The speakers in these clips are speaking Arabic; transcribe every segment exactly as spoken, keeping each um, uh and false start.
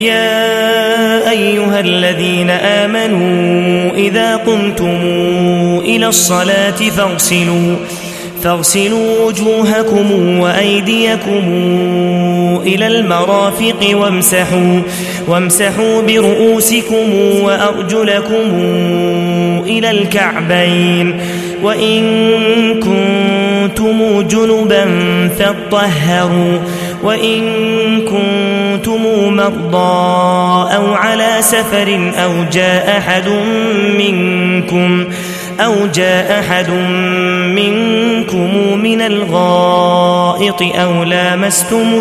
يا أيها الذين آمنوا إذا قمتم إلى الصلاة فاغسلوا فاغسلوا وجوهكم وأيديكم إلى المرافق وامسحوا, وامسحوا برؤوسكم وأرجلكم إلى الكعبين وإن كنتم جنبا فاطهروا وإن كنتم مرضى أو على سفر أو جاء أحد منكم أو جاء أحد منكم من الغائط أو لامستم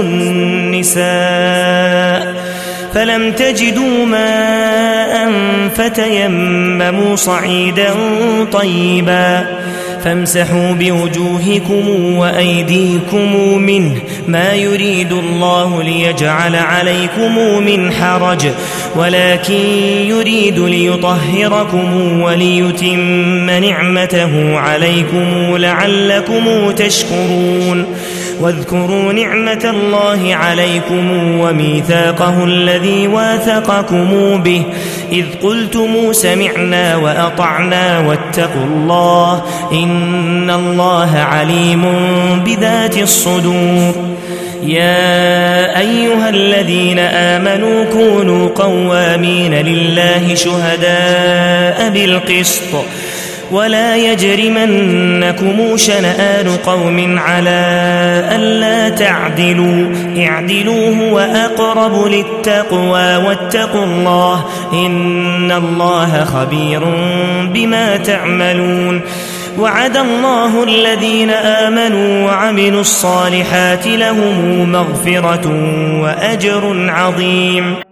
النساء فلم تجدوا ماء فتيمموا صعيدا طيبا فامسحوا بوجوهكم وأيديكم منه ما يريد الله ليجعل عليكم من حرج ولكن يريد ليطهركم وليتم نعمته عليكم لعلكم تشكرون واذكروا نعمة الله عليكم وميثاقه الذي واثقكم به إذ قلتم سمعنا وأطعنا واتقوا الله إن الله عليم بذات الصدور. يا أيها الذين آمنوا كونوا قوامين لله شهداء بالقسط ولا يجرمنكم شنآن قوم على ألا تعدلوا اعدلوا هو أقرب للتقوى واتقوا الله إن الله خبير بما تعملون. وعد الله الذين آمنوا وعملوا الصالحات لهم مغفرة وأجر عظيم.